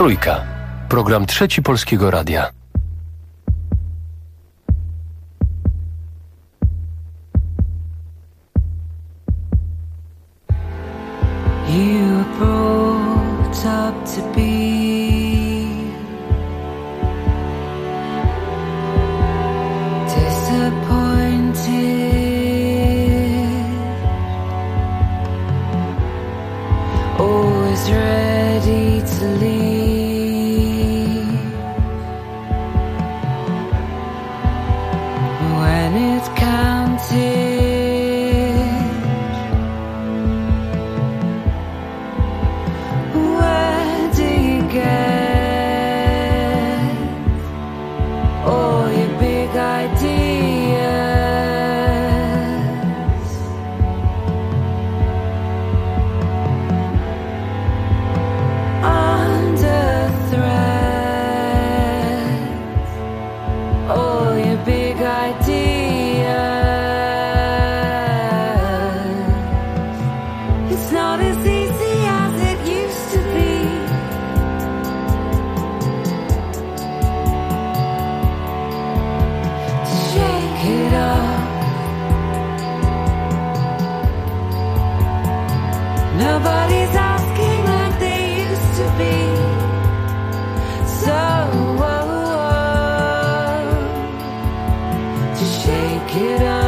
Trójka. Program Trzeci Polskiego Radia. You were brought up to be disappointed, always ready to leave when it's counted. Nobody's asking like they used to be. So to shake it up.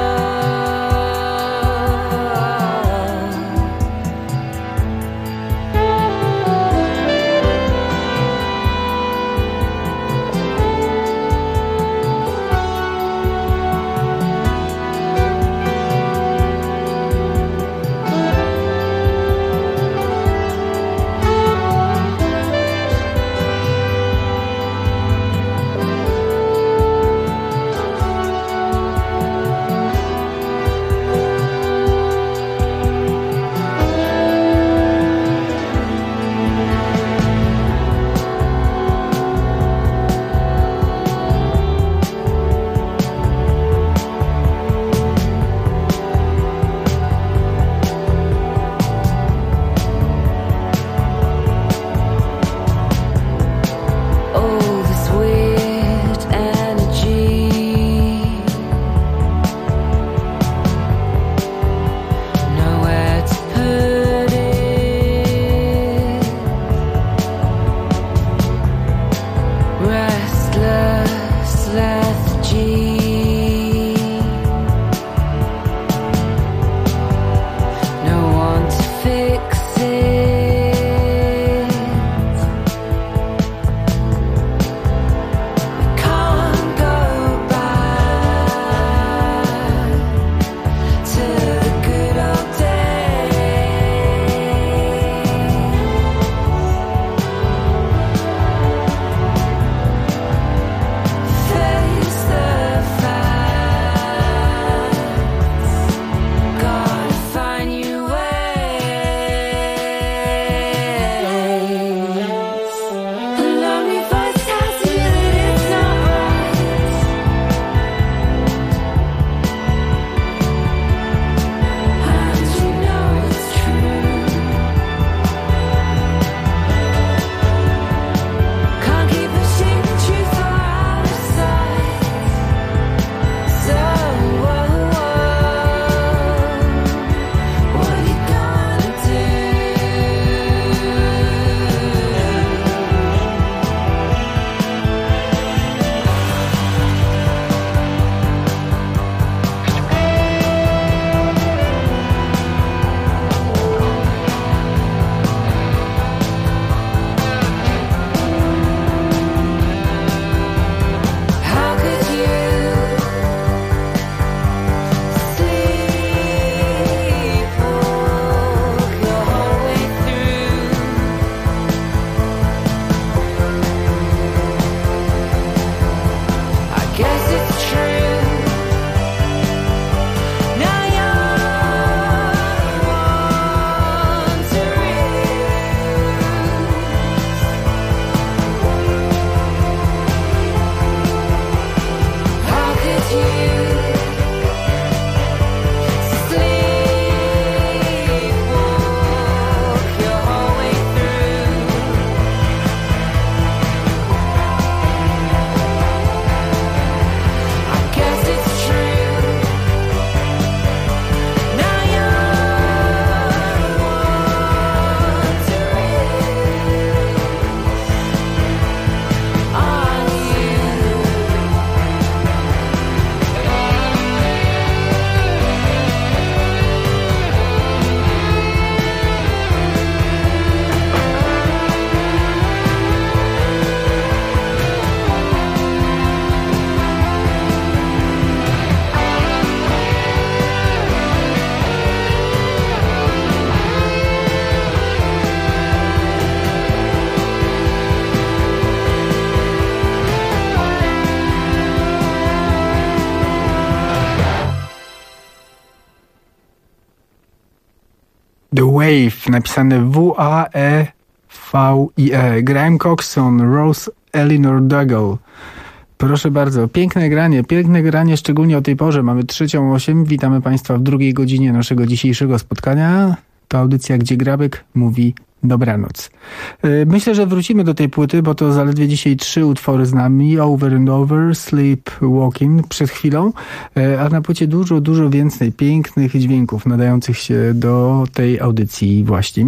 The Wave, napisane W-A-E-V-I-E. Graham Coxon, Rose Eleanor Dougal. Proszę bardzo, piękne granie, szczególnie o tej porze. Mamy 3:08. Witamy Państwa w drugiej godzinie naszego dzisiejszego spotkania. To audycja, gdzie Grabek mówi dobranoc. Myślę, że wrócimy do tej płyty, bo to zaledwie dzisiaj 3 utwory z nami. Over and Over, Sleepwalking przed chwilą, a na płycie dużo więcej pięknych dźwięków nadających się do tej audycji właśnie.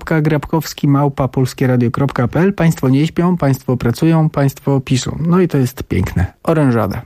Michał.grabkowski@polskieradio.pl. Państwo nie śpią, Państwo pracują, Państwo piszą. No i to jest piękne. Orężada.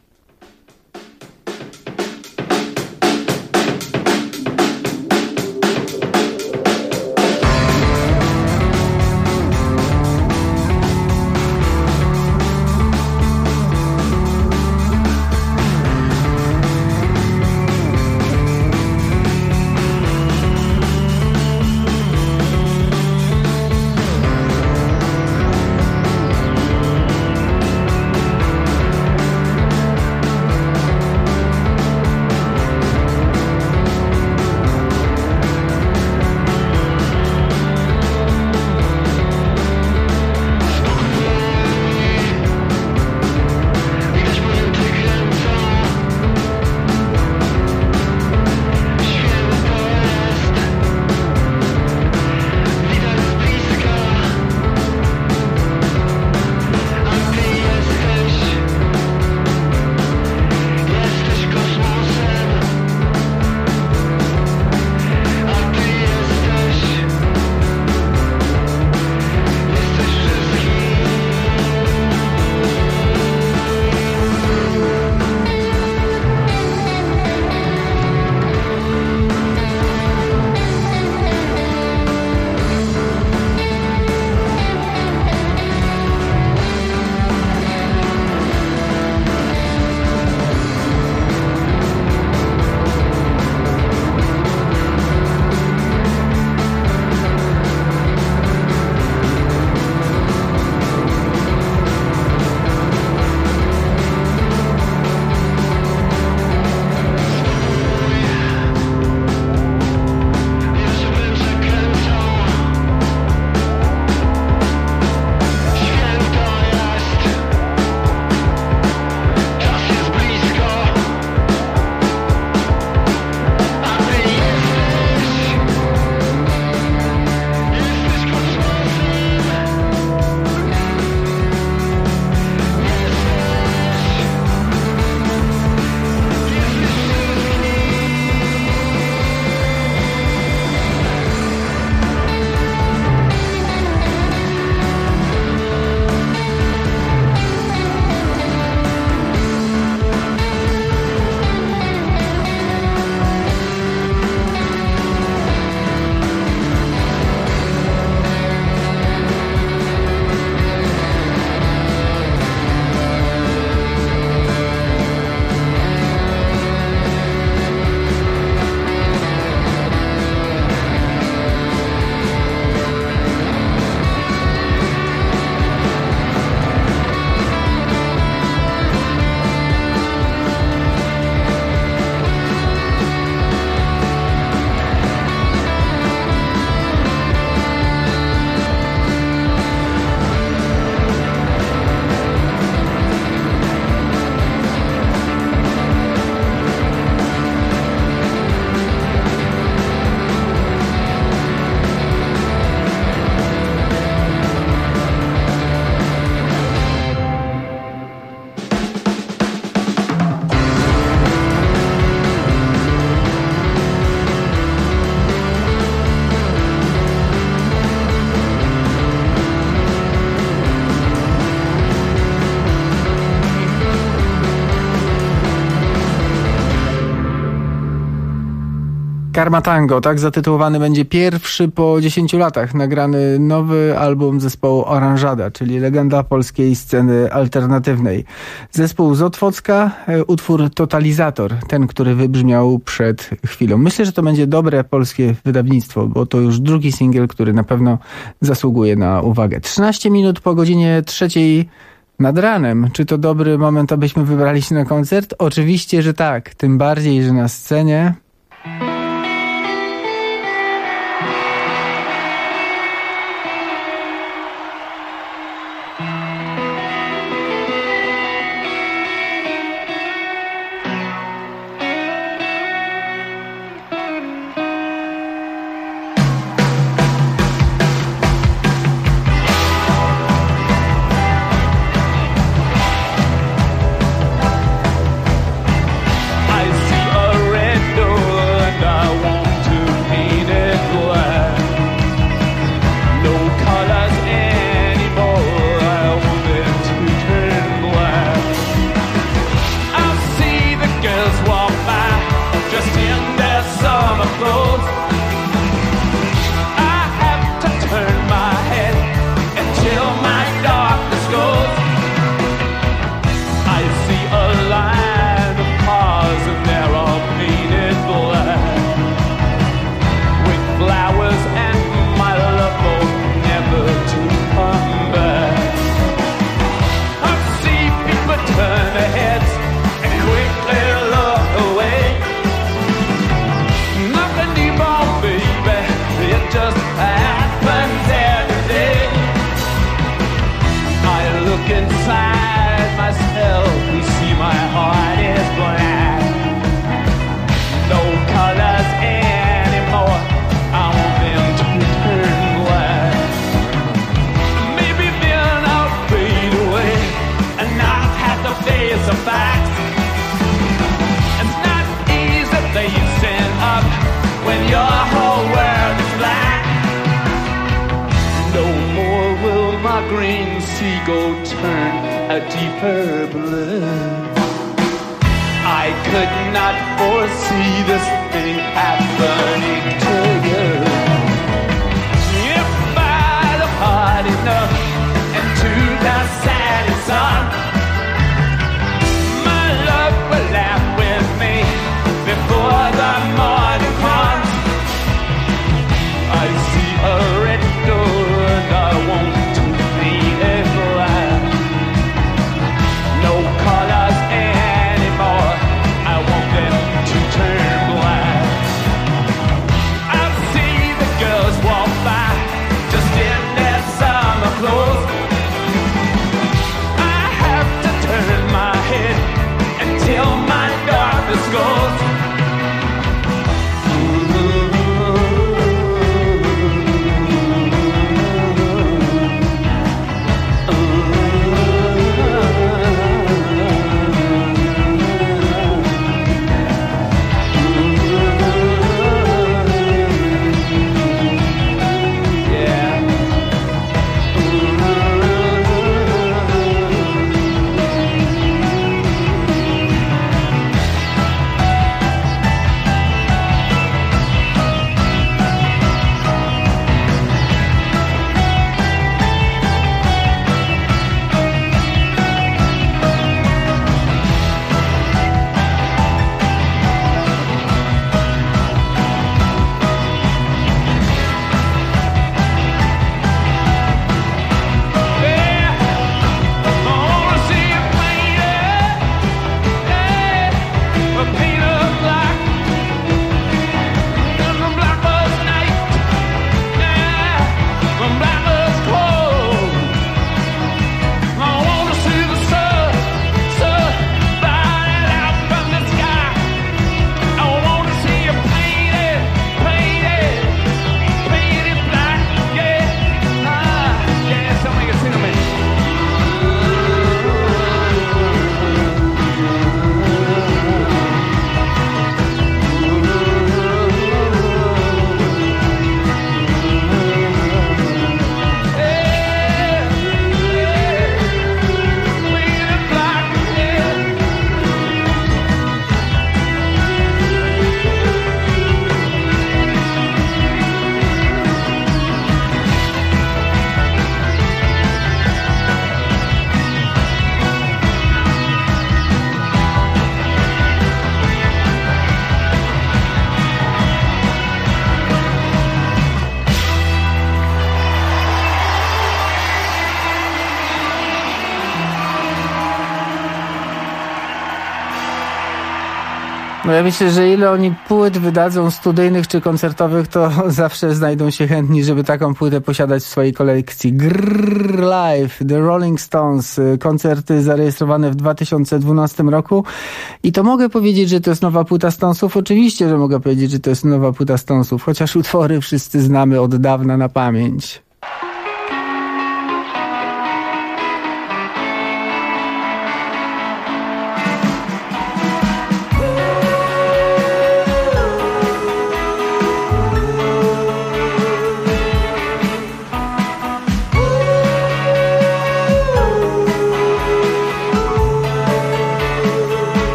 Karma Tango, tak zatytułowany będzie pierwszy po 10 latach nagrany nowy album zespołu Orężada, czyli legenda polskiej sceny alternatywnej. Zespół z Otwocka, utwór Totalizator, ten, który wybrzmiał przed chwilą. Myślę, że to będzie dobre polskie wydawnictwo, bo to już drugi singiel, który na pewno zasługuje na uwagę. 13 minut po godzinie 3 nad ranem. Czy to dobry moment, abyśmy wybrali się na koncert? Oczywiście, że tak. Tym bardziej, że na scenie green seagull turned a deeper blue. I could not foresee this thing happening to you. If I look hard enough into the setting sun, my love will laugh with me before the morning comes. I see a red door and I want to be a black. No colors anymore, I want them to turn black. I see the girls walk by just in their summer clothes. I have to turn my head until my darkness goes. No ja myślę, że ile oni płyt wydadzą studyjnych czy koncertowych, to zawsze znajdą się chętni, żeby taką płytę posiadać w swojej kolekcji. Grrr Live, The Rolling Stones, koncerty zarejestrowane w 2012 roku. I to mogę powiedzieć, że to jest nowa płyta Stonesów? Oczywiście, że mogę powiedzieć, że to jest nowa płyta Stonesów, chociaż utwory wszyscy znamy od dawna na pamięć.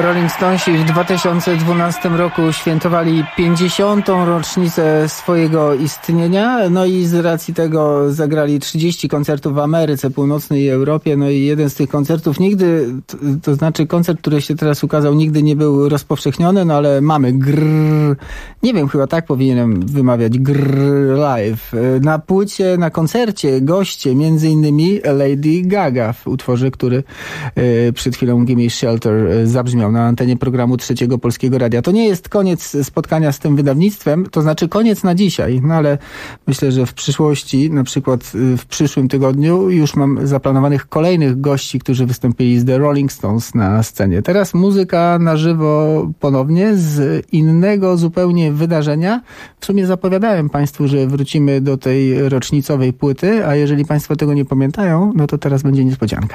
Rolling Stonesi w 2012 roku świętowali 50. rocznicę swojego istnienia, no i z racji tego zagrali 30 koncertów w Ameryce Północnej i Europie, no i jeden z tych koncertów nigdy, to znaczy koncert, który się teraz ukazał, nigdy nie był rozpowszechniony, no ale mamy grrr, nie wiem, chyba tak powinienem wymawiać, grrr live. Na płycie, na koncercie goście, między innymi Lady Gaga w utworze, który przed chwilą Gimme Shelter zabrzmiał na antenie programu Trzeciego Polskiego Radia. To nie jest koniec spotkania z tym wydawnictwem, to znaczy koniec na dzisiaj, no ale myślę, że w przyszłości, na przykład w przyszłym tygodniu już mam zaplanowanych kolejnych gości, którzy wystąpili z The Rolling Stones na scenie. Teraz muzyka na żywo ponownie z innego zupełnie wydarzenia. W sumie zapowiadałem Państwu, że wrócimy do tej rocznicowej płyty, a jeżeli Państwo tego nie pamiętają, no to teraz będzie niespodzianka.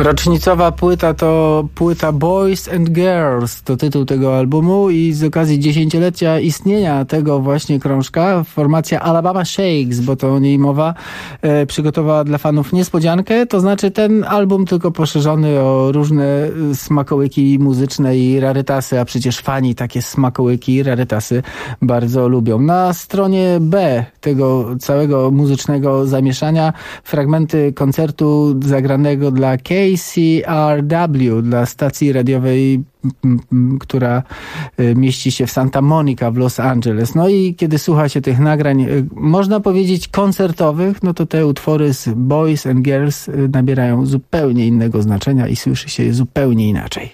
Rocznicowa płyta to płyta Boys and Girls, to tytuł tego albumu i z okazji 10-lecia istnienia tego właśnie krążka formacja Alabama Shakes, bo to o niej mowa, przygotowała dla fanów niespodziankę, to znaczy ten album tylko poszerzony o różne smakołyki muzyczne i rarytasy, a przecież fani takie smakołyki i rarytasy bardzo lubią. Na stronie B tego całego muzycznego zamieszania fragmenty koncertu zagranego dla KCRW, dla stacji radiowej, która mieści się w Santa Monica w Los Angeles. No i kiedy słucha się tych nagrań, można powiedzieć koncertowych, no to te utwory z Boys and Girls nabierają zupełnie innego znaczenia i słyszy się je zupełnie inaczej.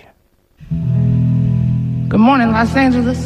Good morning, Los Angeles.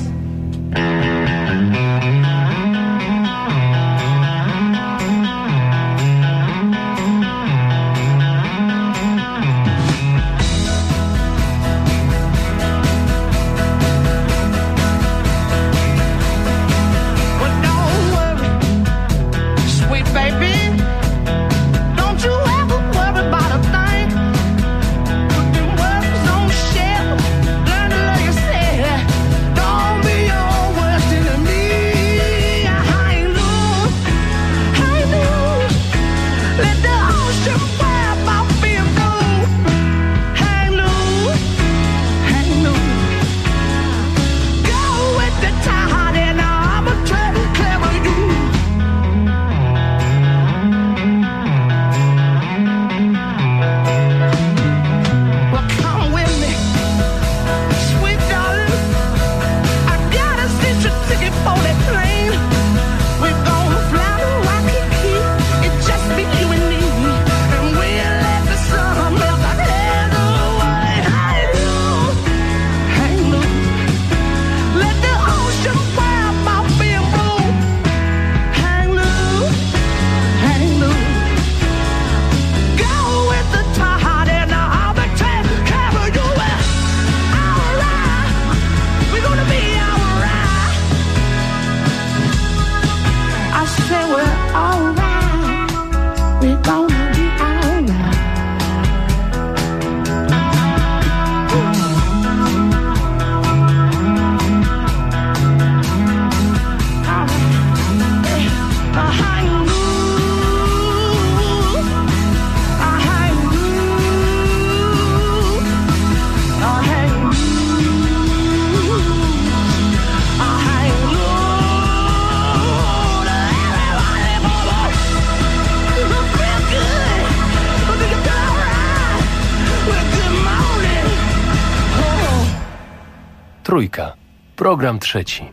Trójka. Program trzeci.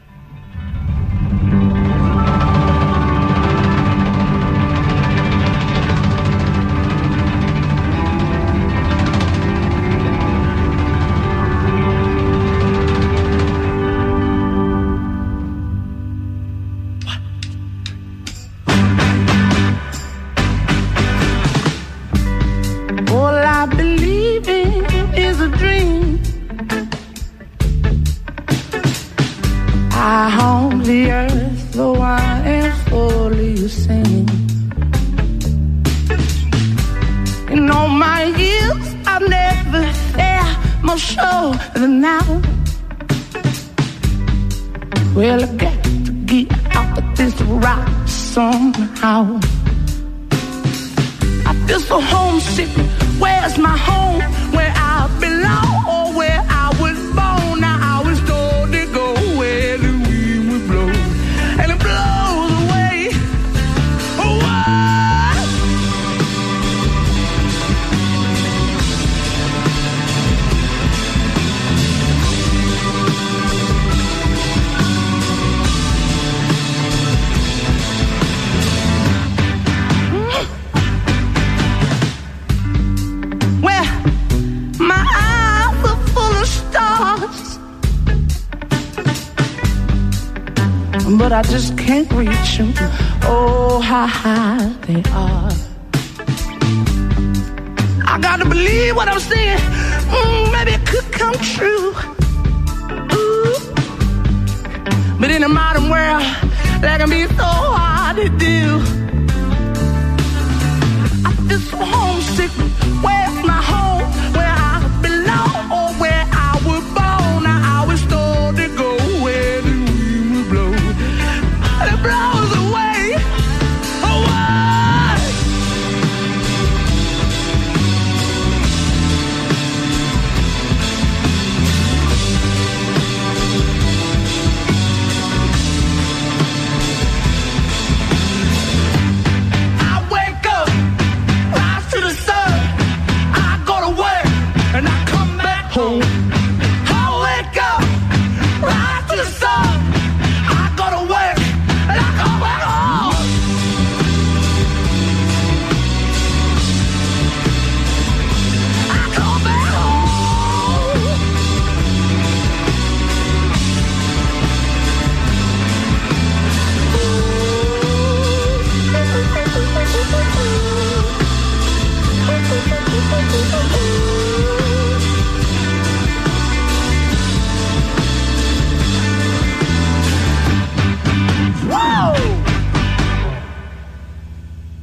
All I believe in is a dream. I haunt the earth, though I am fully singing. In all my years, I've never felt more sure than now. Well, I got to get out of this rock somehow. I feel so homesick. Where's my home? Where I belong, or where I was born? Now I was told to go where the wind would blow, and it blows away. Oh, but I just can't reach them. Oh, how high they are. I gotta believe what I'm saying. Maybe it could come true. Ooh. But in a modern world, that can be so hard to do. I feel so homesick. Where's my home?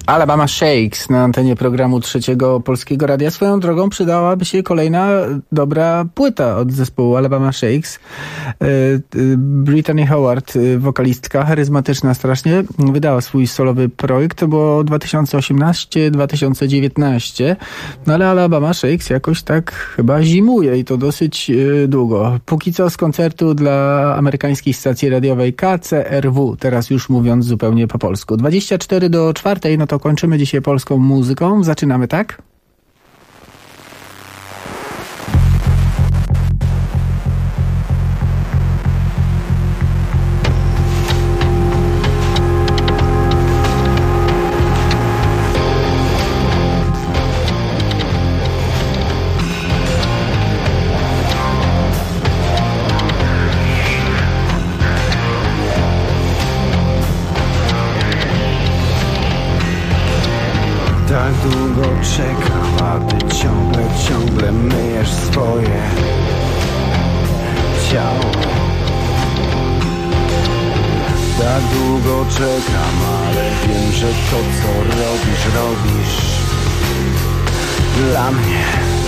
Alabama Shakes na antenie programu Trzeciego Polskiego Radia. Swoją drogą przydałaby się kolejna dobra płyta od zespołu Alabama Shakes. Brittany Howard, wokalistka, charyzmatyczna strasznie, wydała swój solowy projekt. To było 2018-2019. No ale Alabama Shakes jakoś tak chyba zimuje i to dosyć długo. Póki co z koncertu dla amerykańskiej stacji radiowej KCRW, teraz już mówiąc zupełnie po polsku. 3:24, no to kończymy dzisiaj polską muzyką. Zaczynamy, tak? Tak długo czekam, a ty ciągle myjesz swoje ciało. Tak długo czekam, ale wiem, że to co robisz dla mnie.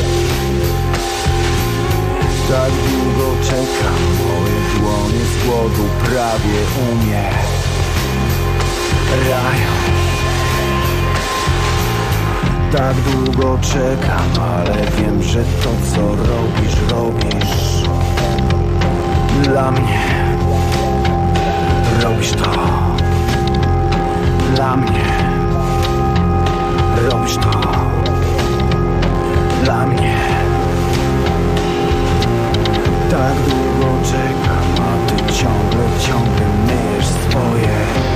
Tak długo czekam, moje dłonie z głodu prawie umierają. Tak długo czekam, ale wiem, że to co robisz dla mnie. Robisz to dla mnie. Robisz to dla mnie. Tak długo czekam, a ty ciągle myjesz swoje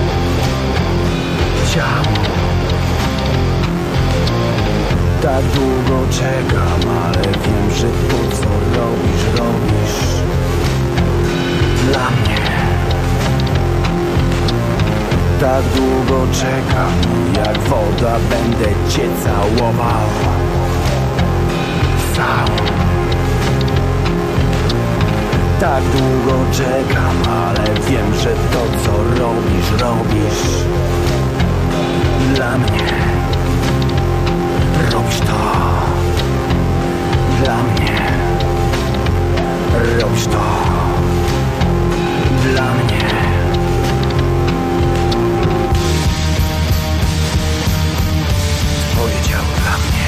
ciało. Tak długo czekam, ale wiem, że to co robisz dla mnie. Tak długo czekam, jak woda będę cię całował. Tak długo czekam, ale wiem, że to co robisz dla mnie. Robisz to dla mnie. Robisz to dla mnie. Twoje ciało dla mnie.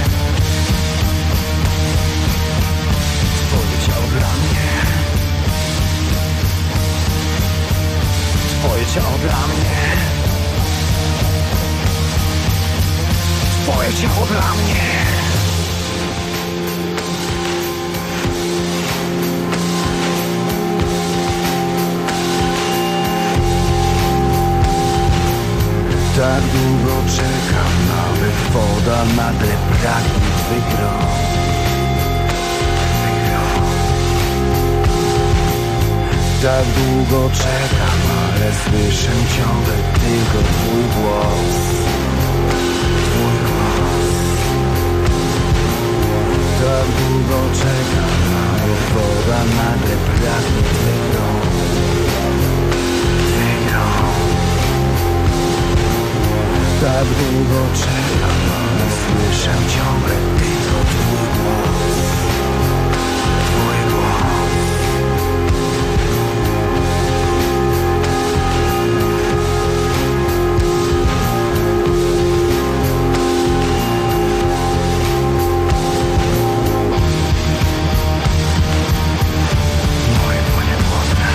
Twoje ciało dla mnie. Twoje ciało dla mnie. Twoje ciało dla mnie. Tak długo czekam, nawet woda nagle pragnie twych rąk. Tak długo czekam, ale słyszę ciągle tylko twój głos. Tak długo czekam, ale woda nagle pragnie twych rąk. Tak długo czekam, ale słyszę ciągle tylko twój głos. Twój głos. Moje dłonie błotne.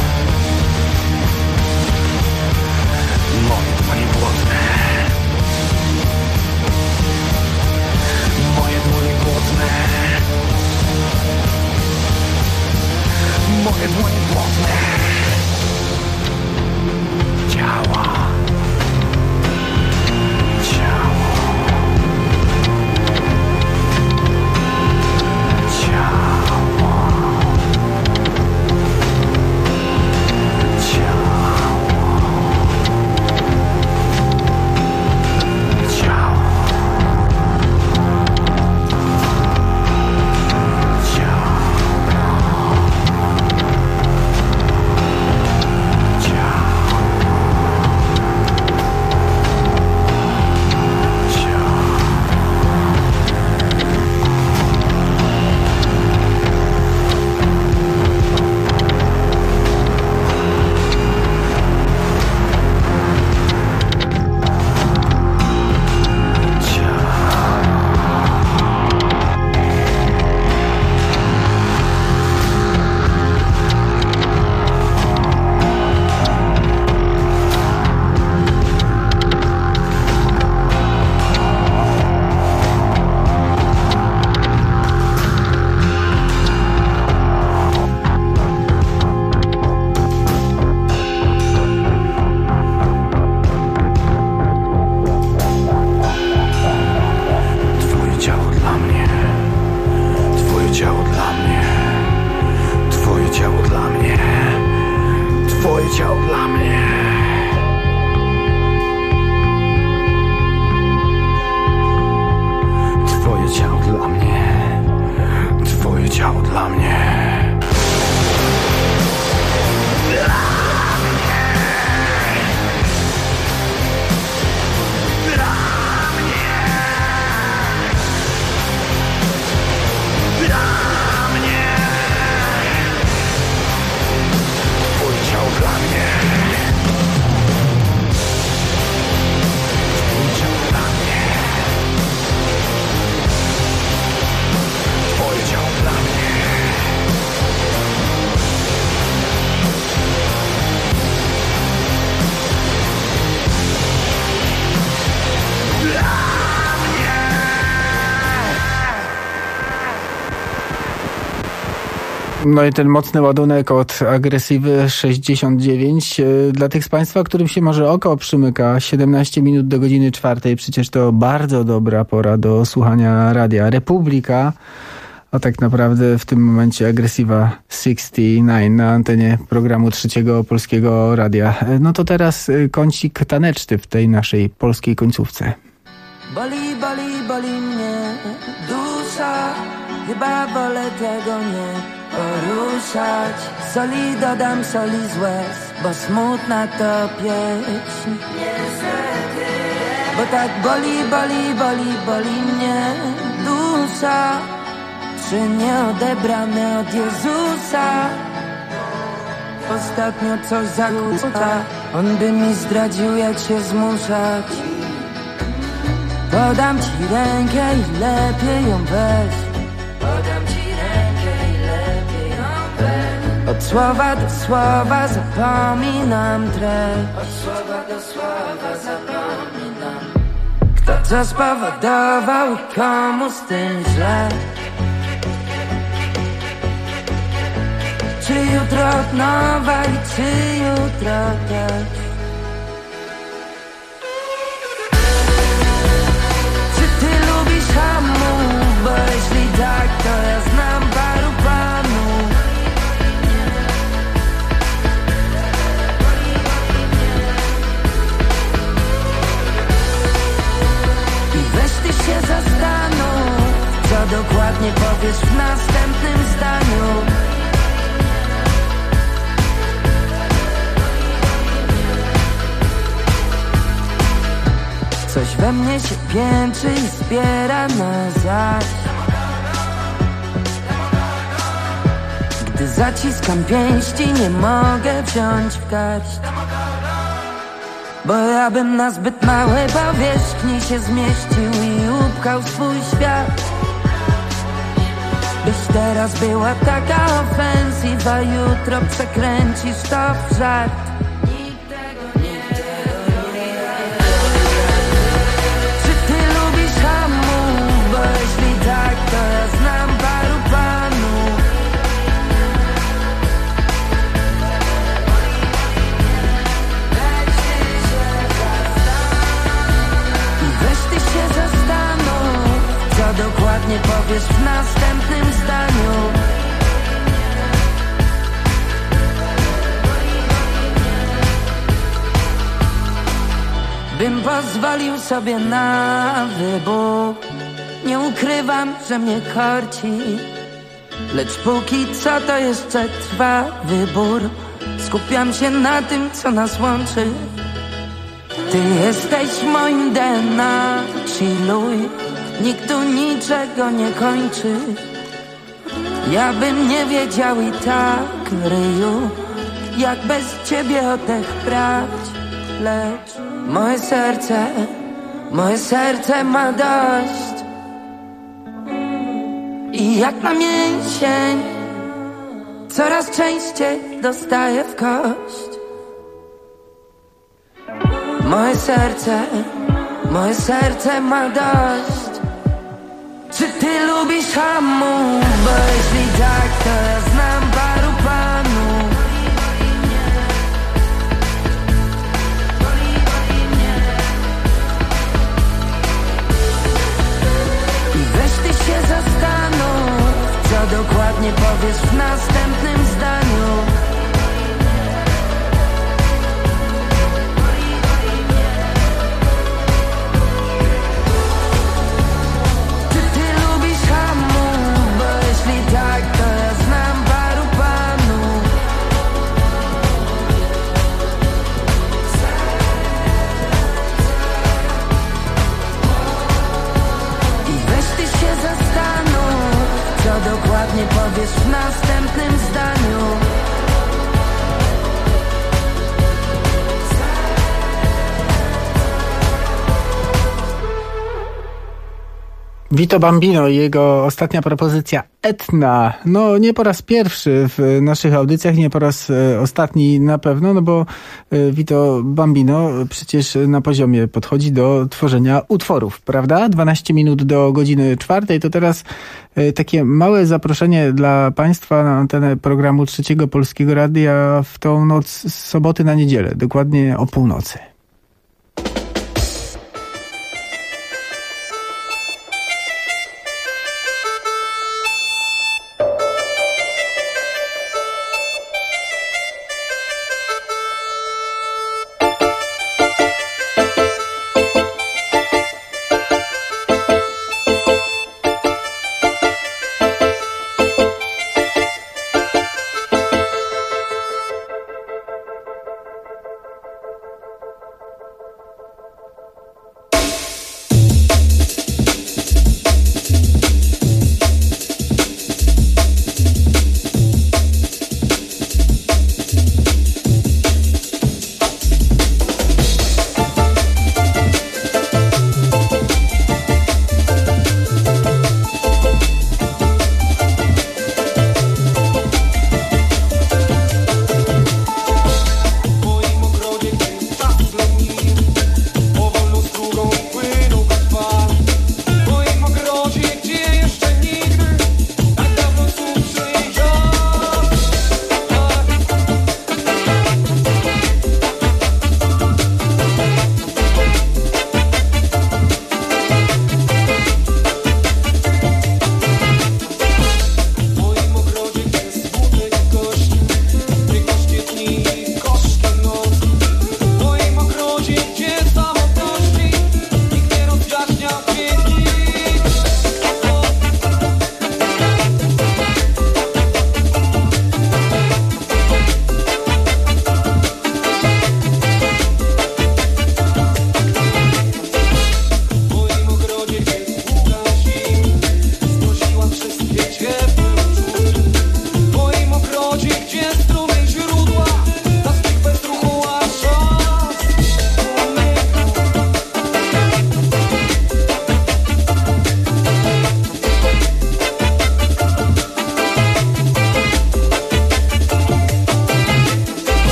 Moje dłonie błotne. Moje dłonie błotne. mnie. Twoje ciało dla mnie. Twoje ciało dla mnie. No i ten mocny ładunek od Agresywy 69. Dla tych z Państwa, którym się może oko przymyka, 17 minut do godziny 4. Przecież to bardzo dobra pora do słuchania radia Republika. A tak naprawdę w tym momencie Agresywa 69 na antenie programu Trzeciego Polskiego Radia. No to teraz kącik taneczny w tej naszej polskiej końcówce. Boli, boli, boli mnie dusza. Chyba wolę tego nie poruszać. Soli dodam, soli z łez, bo smutna to pieśń. Bo tak boli, boli, boli, boli mnie dusza. Czy nie odebrane od Jezusa? Ostatnio coś zakłóca. On by mi zdradził, jak się zmuszać. Podam ci rękę i lepiej ją weź. Podam ci rękę i lepiej ją weź. Od słowa do słowa zapominam treść. Od słowa do słowa zapominam. Kto co spowodował i komu z tym źle? Czy jutro od nowa i czy jutro też? Bo jeśli tak, to ja znam paru panów. I weź ty się zastanów, co dokładnie powiesz w następnym zdaniu. Coś we mnie się piętrzy i zbiera na zaś. Gdy zaciskam pięści, nie mogę wziąć w garść. Bo ja bym na zbyt małej powierzchni się zmieścił i upchał swój świat. Byś teraz była taka ofensywa, jutro przekręcisz to w żart. Dokładnie powiesz w następnym zdaniu. Bym pozwolił sobie na wybór. Nie ukrywam, że mnie korci, lecz póki co to jeszcze trwa wybór. Skupiam się na tym, co nas łączy. Ty jesteś moim DNA, chilluj. Nikt tu niczego nie kończy. Ja bym nie wiedział i tak, ryju, jak bez ciebie oddech brać. Lecz moje serce ma dość. I jak na mięsień coraz częściej dostaję w kość. Moje serce ma dość. Czy ty lubisz hamów? Bo jeśli tak, to ja znam paru panów. I weź ty się zastanów, co dokładnie powiesz w następnym zdaniu. nie powiesz w następnym zdaniu. Vito Bambino i jego ostatnia propozycja Etna. No nie po raz pierwszy w naszych audycjach, nie po raz ostatni na pewno, no bo Vito Bambino przecież na poziomie podchodzi do tworzenia utworów, prawda? 12 minut do godziny 4. To teraz takie małe zaproszenie dla Państwa na antenę programu Trzeciego Polskiego Radia w tą noc z soboty na niedzielę, dokładnie o północy.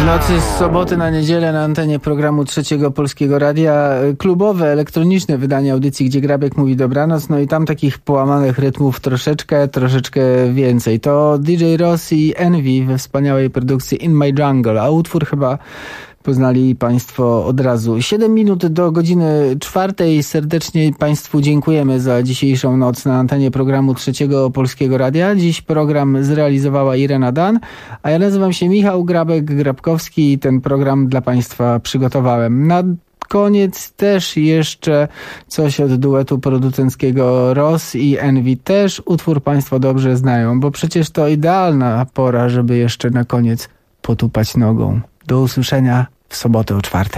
nocy z soboty na niedzielę na antenie programu Trzeciego Polskiego Radia klubowe, elektroniczne wydanie audycji, gdzie Grabek mówi dobranoc, no i tam takich połamanych rytmów troszeczkę więcej. To DJ Ross i Envy we wspaniałej produkcji In My Jungle, a utwór chyba poznali Państwo od razu. 7 minut do godziny 4. Serdecznie Państwu dziękujemy za dzisiejszą noc na antenie programu Trzeciego Polskiego Radia. Dziś program zrealizowała Irena Dan, a ja nazywam się Michał Grabek-Grabkowski i ten program dla Państwa przygotowałem. Na koniec też jeszcze coś od duetu producenckiego Ross i Envy. Też utwór Państwo dobrze znają, bo przecież to idealna pora, żeby jeszcze na koniec potupać nogą. Do usłyszenia w sobotę o 4.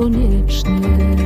koniecznie.